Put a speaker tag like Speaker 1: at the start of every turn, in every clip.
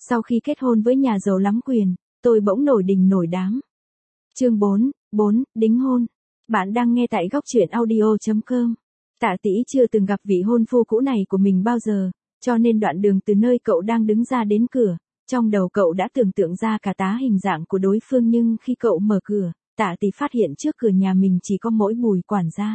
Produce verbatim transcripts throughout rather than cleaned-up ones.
Speaker 1: Sau khi kết hôn với nhà giàu lắm quyền, tôi bỗng nổi đình nổi đám. Chương bốn, bốn, đính hôn. Bạn đang nghe tại góc truyện audio chấm com. Tạ Tĩ chưa từng gặp vị hôn phu cũ này của mình bao giờ, cho nên đoạn đường từ nơi cậu đang đứng ra đến cửa, trong đầu cậu đã tưởng tượng ra cả tá hình dạng của đối phương, nhưng khi cậu mở cửa, Tạ Tĩ phát hiện trước cửa nhà mình chỉ có mỗi Bùi quản gia.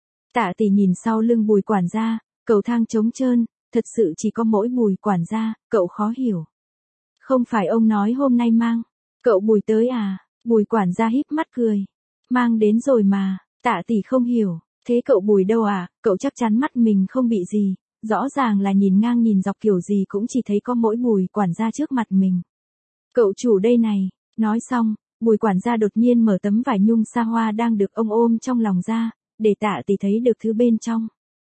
Speaker 1: Tạ Tĩ nhìn sau lưng Bùi quản gia, cầu thang trống trơn, thật sự chỉ có mỗi Bùi quản gia, cậu khó hiểu. Không phải ông nói hôm nay mang cậu Bùi tới à? Bùi quản gia híp mắt cười. Mang đến rồi mà. Tạ Tĩ không hiểu. Thế cậu Bùi đâu à? Cậu chắc chắn mắt mình không bị gì. Rõ ràng là nhìn ngang nhìn dọc kiểu gì cũng chỉ thấy có mỗi Bùi quản gia trước mặt mình. Cậu chủ đây này. Nói xong, Bùi quản gia đột nhiên mở tấm vải nhung xa hoa đang được ông ôm trong lòng ra, để Tạ Tĩ thấy được thứ bên trong.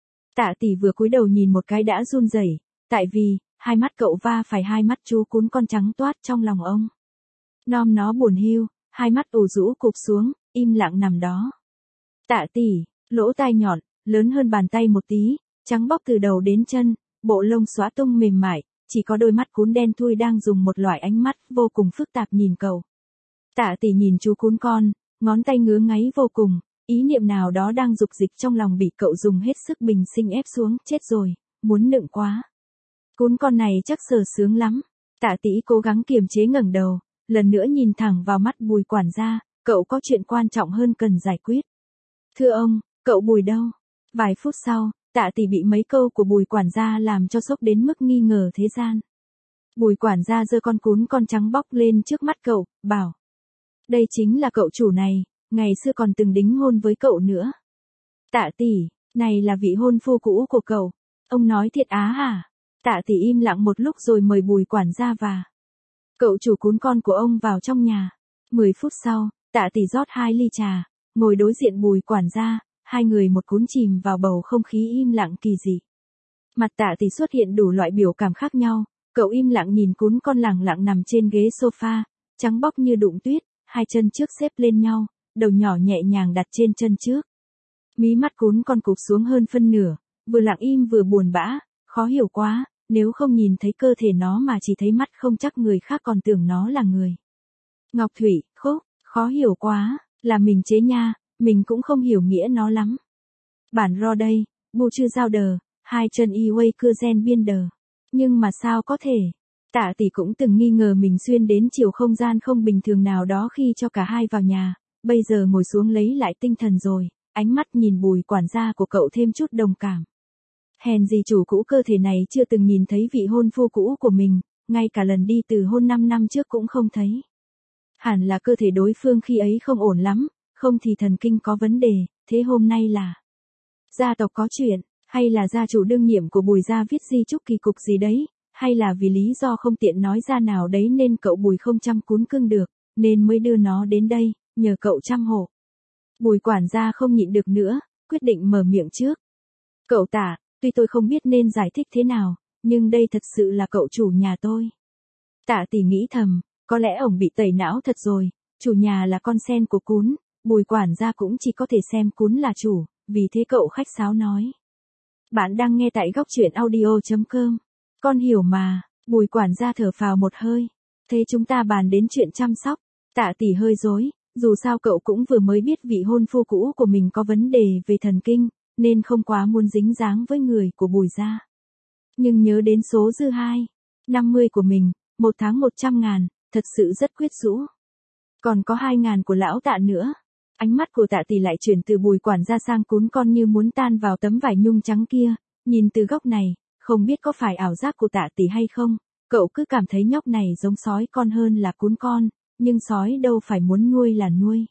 Speaker 1: Tạ Tĩ vừa cúi đầu nhìn một cái đã run rẩy, tại vì hai mắt cậu va phải hai mắt chú cún con trắng toát trong lòng ông. Nom nó buồn hiu, hai mắt ủ rũ cụp xuống, im lặng nằm đó. Tạ Tĩ, lỗ tai nhọn, lớn hơn bàn tay một tí, trắng bóc từ đầu đến chân, bộ lông xóa tung mềm mại, chỉ có đôi mắt cún đen thui đang dùng một loại ánh mắt vô cùng phức tạp nhìn cậu. Tạ Tĩ nhìn chú cún con, ngón tay ngứa ngáy vô cùng, ý niệm nào đó đang dục dịch trong lòng bị cậu dùng hết sức bình sinh ép xuống, chết rồi, muốn nựng quá. Cún con này chắc sờ sướng lắm. Tạ Tĩ cố gắng kiềm chế ngẩng đầu, lần nữa nhìn thẳng vào mắt Bùi quản gia, cậu có chuyện quan trọng hơn cần giải quyết. Thưa ông, cậu Bùi đâu? Vài phút sau, Tạ Tĩ bị mấy câu của Bùi quản gia làm cho sốc đến mức nghi ngờ thế gian. Bùi quản gia giơ con cún con trắng bóc lên trước mắt cậu, bảo. Đây chính là cậu chủ này, ngày xưa còn từng đính hôn với cậu nữa. Tạ Tĩ, này là vị hôn phu cũ của cậu. Ông nói thiệt á hả? Tạ Tĩ im lặng một lúc rồi mời Bùi quản gia và cậu chủ cún con của ông vào trong nhà. Mười phút sau, Tạ Tĩ rót hai ly trà, ngồi đối diện Bùi quản gia, hai người một cún chìm vào bầu không khí im lặng kỳ dị. Mặt Tạ Tĩ xuất hiện đủ loại biểu cảm khác nhau, cậu im lặng nhìn cún con lẳng lặng nằm trên ghế sofa, trắng bóc như đụng tuyết, hai chân trước xếp lên nhau, đầu nhỏ nhẹ nhàng đặt trên chân trước. Mí mắt cún con cụp xuống hơn phân nửa, vừa lặng im vừa buồn bã, khó hiểu quá. Nếu không nhìn thấy cơ thể nó mà chỉ thấy mắt không chắc người khác còn tưởng nó là người. Ngọc Thủy, khúc, khó hiểu quá, là mình chế nha, mình cũng không hiểu nghĩa nó lắm. Bản ro đây, bu chư giao đờ, hai chân y quay cưa gen biên đờ. Nhưng mà sao có thể? Tạ Tĩ cũng từng nghi ngờ mình xuyên đến chiều không gian không bình thường nào đó khi cho cả hai vào nhà, bây giờ ngồi xuống lấy lại tinh thần rồi, ánh mắt nhìn Bùi quản gia của cậu thêm chút đồng cảm. Hèn gì chủ cũ cơ thể này chưa từng nhìn thấy vị hôn phu cũ của mình, ngay cả lần đi từ hôn năm năm trước cũng không thấy. Hẳn là cơ thể đối phương khi ấy không ổn lắm, không thì thần kinh có vấn đề, thế hôm nay là gia tộc có chuyện, hay là gia chủ đương nhiệm của Bùi gia viết di chúc kỳ cục gì đấy, hay là vì lý do không tiện nói ra nào đấy nên cậu Bùi không chăm cún cưng được, nên mới đưa nó đến đây, nhờ cậu chăm hộ. Bùi quản gia không nhịn được nữa, quyết định mở miệng trước. Cậu Tạ, tuy tôi không biết nên giải thích thế nào, nhưng đây thật sự là cậu chủ nhà tôi. Tạ Tĩ nghĩ thầm, có lẽ ổng bị tẩy não thật rồi, chủ nhà là con sen của cún, Bùi quản gia cũng chỉ có thể xem cún là chủ, vì thế cậu khách sáo nói. Bạn đang nghe tại góc truyện audio chấm com. Con hiểu mà, Bùi quản gia thở phào một hơi. Thế chúng ta bàn đến chuyện chăm sóc. Tạ Tĩ hơi rối, dù sao cậu cũng vừa mới biết vị hôn phu cũ của mình có vấn đề về thần kinh, nên không quá muốn dính dáng với người của Bùi gia. Nhưng nhớ đến số dư hai, năm mươi của mình, một tháng một trăm ngàn, thật sự rất quyết rũ. Còn có hai ngàn của lão Tạ nữa. Ánh mắt của Tạ Tĩ lại chuyển từ Bùi quản gia sang cún con như muốn tan vào tấm vải nhung trắng kia, nhìn từ góc này, không biết có phải ảo giác của Tạ Tĩ hay không, cậu cứ cảm thấy nhóc này giống sói con hơn là cún con, nhưng sói đâu phải muốn nuôi là nuôi.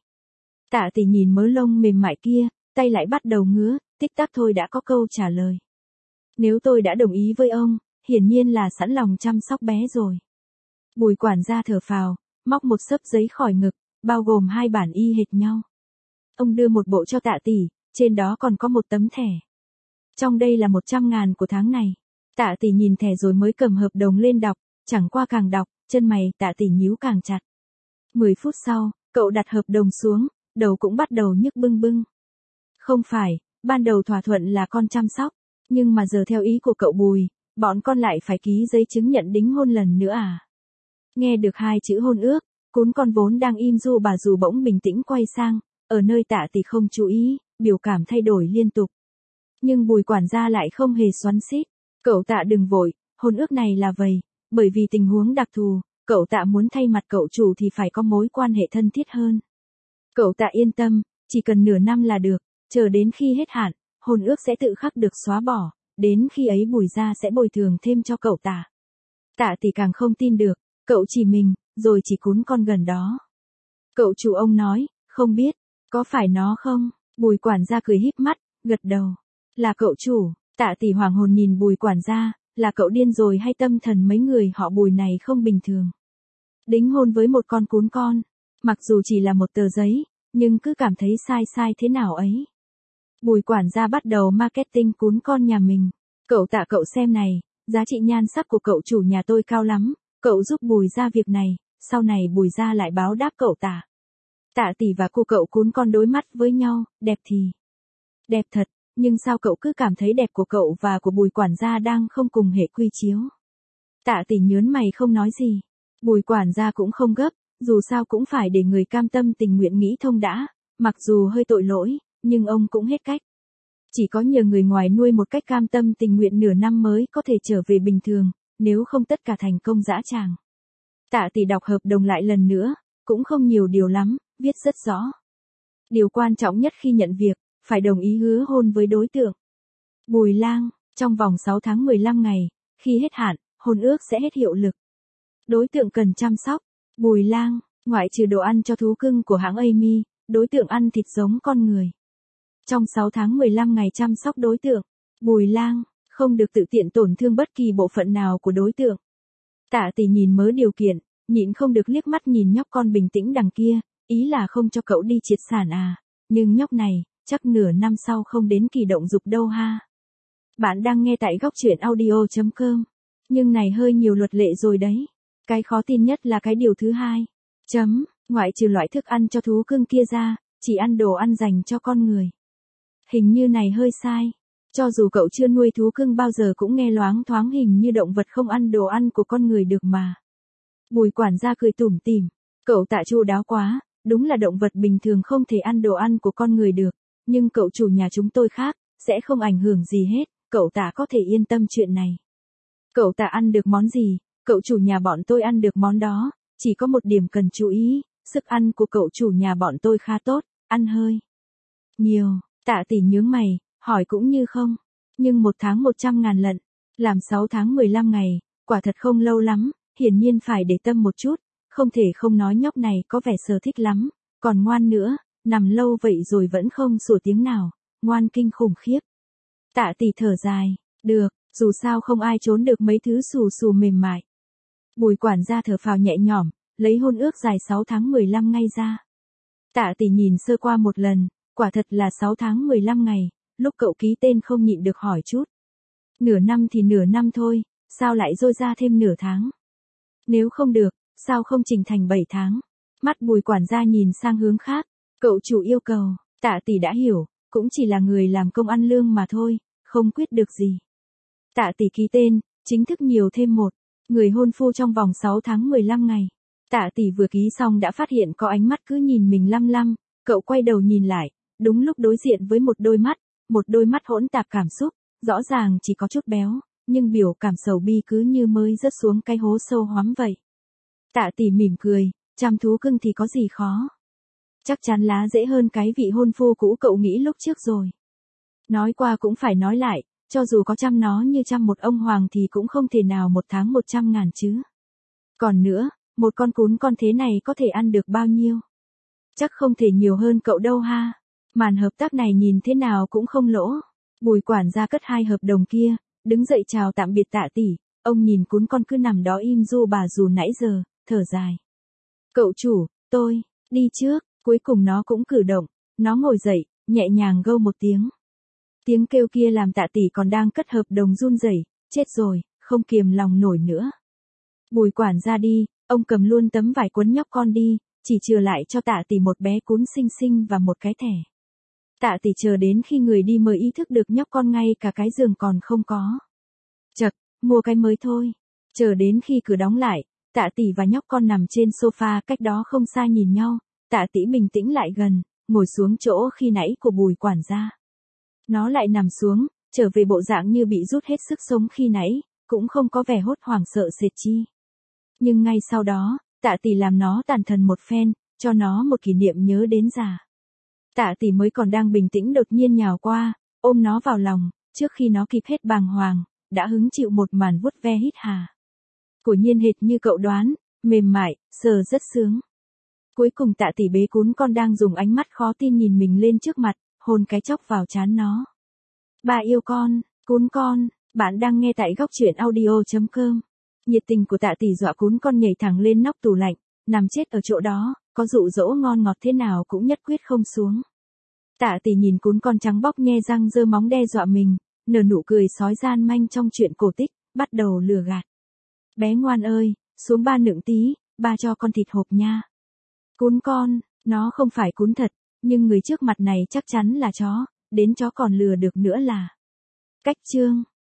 Speaker 1: Tạ Tĩ nhìn mớ lông mềm mại kia, tay lại bắt đầu ngứa, tích tắc thôi đã có câu trả lời. Nếu tôi đã đồng ý với ông, hiển nhiên là sẵn lòng chăm sóc bé rồi. Bùi quản gia thở phào, móc một xấp giấy khỏi ngực, bao gồm hai bản y hệt nhau. Ông đưa một bộ cho Tạ Tĩ, trên đó còn có một tấm thẻ. Trong đây là một trăm ngàn của tháng này. Tạ Tĩ nhìn thẻ rồi mới cầm hợp đồng lên đọc, chẳng qua càng đọc, chân mày Tạ Tĩ nhíu càng chặt. Mười phút sau, cậu đặt hợp đồng xuống, đầu cũng bắt đầu nhức bưng bưng. Không phải, ban đầu thỏa thuận là con chăm sóc, nhưng mà giờ theo ý của cậu Bùi, bọn con lại phải ký giấy chứng nhận đính hôn lần nữa à? Nghe được hai chữ hôn ước, cún con vốn đang im du bà dù bỗng bình tĩnh quay sang, ở nơi Tạ Tỷ không chú ý, biểu cảm thay đổi liên tục. Nhưng Bùi quản gia lại không hề xoắn xít. Cậu Tạ đừng vội, hôn ước này là vậy, bởi vì tình huống đặc thù, cậu Tạ muốn thay mặt cậu chủ thì phải có mối quan hệ thân thiết hơn. Cậu Tạ yên tâm, chỉ cần nửa năm là được, chờ đến khi hết hạn, hôn ước sẽ tự khắc được xóa bỏ, đến khi ấy Bùi gia sẽ bồi thường thêm cho cậu Tạ. Tạ Tỷ càng không tin được, cậu chỉ mình, rồi chỉ cún con gần đó. Cậu chủ ông nói, không biết, có phải nó không? Bùi quản gia cười híp mắt, gật đầu. Là cậu chủ. Tạ Tỷ hoàng hồn nhìn Bùi quản gia, là cậu điên rồi hay tâm thần mấy người họ Bùi này không bình thường. Đính hôn với một con cún con, mặc dù chỉ là một tờ giấy, nhưng cứ cảm thấy sai sai thế nào ấy. Bùi quản gia bắt đầu marketing cún con nhà mình. Cậu Tạ cậu xem này, giá trị nhan sắc của cậu chủ nhà tôi cao lắm, cậu giúp Bùi gia việc này, sau này Bùi gia lại báo đáp cậu Tạ. Tạ Tỷ và cô cậu cún con đối mắt với nhau, đẹp thì đẹp thật, nhưng sao cậu cứ cảm thấy đẹp của cậu và của Bùi quản gia đang không cùng hệ quy chiếu. Tạ Tỷ nhớn mày không nói gì. Bùi quản gia cũng không gấp, dù sao cũng phải để người cam tâm tình nguyện nghĩ thông đã, mặc dù hơi tội lỗi, nhưng ông cũng hết cách. Chỉ có nhờ người ngoài nuôi một cách cam tâm tình nguyện nửa năm mới có thể trở về bình thường, nếu không tất cả thành công dã tràng. Tạ Tỷ đọc hợp đồng lại lần nữa, cũng không nhiều điều lắm, viết rất rõ. Điều quan trọng nhất khi nhận việc, phải đồng ý hứa hôn với đối tượng. Bùi Lang, trong vòng sáu tháng mười lăm ngày, khi hết hạn, hôn ước sẽ hết hiệu lực. Đối tượng cần chăm sóc. Bùi Lang, ngoại trừ đồ ăn cho thú cưng của hãng Amy, đối tượng ăn thịt giống con người. Trong sáu tháng mười lăm ngày chăm sóc đối tượng, Bùi Lang không được tự tiện tổn thương bất kỳ bộ phận nào của đối tượng. Tạ Tỷ nhìn mớ điều kiện, nhịn không được liếc mắt nhìn nhóc con bình tĩnh đằng kia, ý là không cho cậu đi triệt sản à, nhưng nhóc này, chắc nửa năm sau không đến kỳ động dục đâu ha. Bạn đang nghe tại góc truyện audio chấm com, nhưng này hơi nhiều luật lệ rồi đấy. Cái khó tin nhất là cái điều thứ hai. Chấm, ngoại trừ loại thức ăn cho thú cưng kia ra, chỉ ăn đồ ăn dành cho con người. Hình như này hơi sai. Cho dù cậu chưa nuôi thú cưng bao giờ cũng nghe loáng thoáng hình như động vật không ăn đồ ăn của con người được mà. Bùi quản gia cười tủm tỉm, cậu Tạ chu đáo quá, đúng là động vật bình thường không thể ăn đồ ăn của con người được, nhưng cậu chủ nhà chúng tôi khác, sẽ không ảnh hưởng gì hết, cậu Tạ có thể yên tâm chuyện này. Cậu Tạ ăn được món gì, cậu chủ nhà bọn tôi ăn được món đó, chỉ có một điểm cần chú ý, sức ăn của cậu chủ nhà bọn tôi khá tốt, ăn hơi nhiều. Tạ Tỷ nhướng mày, hỏi cũng như không, nhưng một tháng một trăm ngàn lận, làm sáu tháng mười lăm ngày, quả thật không lâu lắm, hiển nhiên phải để tâm một chút, không thể không nói nhóc này có vẻ sở thích lắm, còn ngoan nữa, nằm lâu vậy rồi vẫn không sủa tiếng nào, ngoan kinh khủng khiếp. Tạ Tỷ thở dài, được, dù sao không ai trốn được mấy thứ xù xù mềm mại. Bùi quản gia thở phào nhẹ nhõm, lấy hôn ước dài sáu tháng mười lăm ngay ra. Tạ Tỷ nhìn sơ qua một lần, quả thật là sáu tháng mười lăm ngày, lúc cậu ký tên không nhịn được hỏi chút. Nửa năm thì nửa năm thôi, sao lại dôi ra thêm nửa tháng? Nếu không được, sao không trình thành bảy tháng? Mắt Bùi quản gia nhìn sang hướng khác, cậu chủ yêu cầu, Tạ Tỷ đã hiểu, cũng chỉ là người làm công ăn lương mà thôi, không quyết được gì. Tạ Tỷ ký tên, chính thức nhiều thêm một, người hôn phu trong vòng sáu tháng mười lăm ngày. Tạ Tỷ vừa ký xong đã phát hiện có ánh mắt cứ nhìn mình lăm lăm, cậu quay đầu nhìn lại, đúng lúc đối diện với một đôi mắt, một đôi mắt hỗn tạp cảm xúc, rõ ràng chỉ có chút béo, nhưng biểu cảm sầu bi cứ như mới rớt xuống cái hố sâu hoắm vậy. Tạ Tỷ mỉm cười, chăm thú cưng thì có gì khó. Chắc chắn lá dễ hơn cái vị hôn phu cũ cậu nghĩ lúc trước rồi. Nói qua cũng phải nói lại, cho dù có chăm nó như chăm một ông hoàng thì cũng không thể nào một tháng một trăm ngàn chứ. Còn nữa, một con cún con thế này có thể ăn được bao nhiêu? Chắc không thể nhiều hơn cậu đâu ha. Màn hợp tác này nhìn thế nào cũng không lỗ. Bùi quản gia cất hai hợp đồng kia, đứng dậy chào tạm biệt Tạ Tỷ, ông nhìn cún con cứ nằm đó im du bà dù nãy giờ, thở dài. Cậu chủ, tôi, đi trước, cuối cùng nó cũng cử động, nó ngồi dậy, nhẹ nhàng gâu một tiếng. Tiếng kêu kia làm Tạ Tỷ còn đang cất hợp đồng run rẩy, chết rồi, không kiềm lòng nổi nữa. Bùi quản gia đi, ông cầm luôn tấm vải quấn nhóc con đi, chỉ chừa lại cho Tạ Tỷ một bé cún xinh xinh và một cái thẻ. Tạ Tỷ chờ đến khi người đi mới ý thức được nhóc con ngay cả cái giường còn không có. Chậc, mua cái mới thôi. Chờ đến khi cửa đóng lại, Tạ Tỷ và nhóc con nằm trên sofa cách đó không xa nhìn nhau, Tạ Tỷ bình tĩnh lại gần, ngồi xuống chỗ khi nãy của Bùi quản gia. Nó lại nằm xuống, trở về bộ dạng như bị rút hết sức sống khi nãy, cũng không có vẻ hốt hoảng sợ sệt chi. Nhưng ngay sau đó, Tạ Tỷ làm nó tàn thần một phen, cho nó một kỷ niệm nhớ đến già. Tạ Tỷ mới còn đang bình tĩnh đột nhiên nhào qua, ôm nó vào lòng, trước khi nó kịp hết bàng hoàng, đã hứng chịu một màn vuốt ve hít hà. Của nhiên hệt như cậu đoán, mềm mại, sờ rất sướng. Cuối cùng Tạ Tỷ bế cún con đang dùng ánh mắt khó tin nhìn mình lên trước mặt, hôn cái chốc vào trán nó. Bà yêu con, cún con, bạn đang nghe tại góc truyện audio chấm com. Nhiệt tình của Tạ Tỷ dọa cún con nhảy thẳng lên nóc tủ lạnh, nằm chết ở chỗ đó, có dụ dỗ ngon ngọt thế nào cũng nhất quyết không xuống. Tạ Tỷ nhìn cún con trắng bóc nhe răng giơ móng đe dọa mình, nở nụ cười sói gian manh trong chuyện cổ tích, bắt đầu lừa gạt. Bé ngoan ơi, xuống ba nựng tí, ba cho con thịt hộp nha. Cún con, nó không phải cún thật, nhưng người trước mặt này chắc chắn là chó, đến chó còn lừa được nữa là. Cách chương.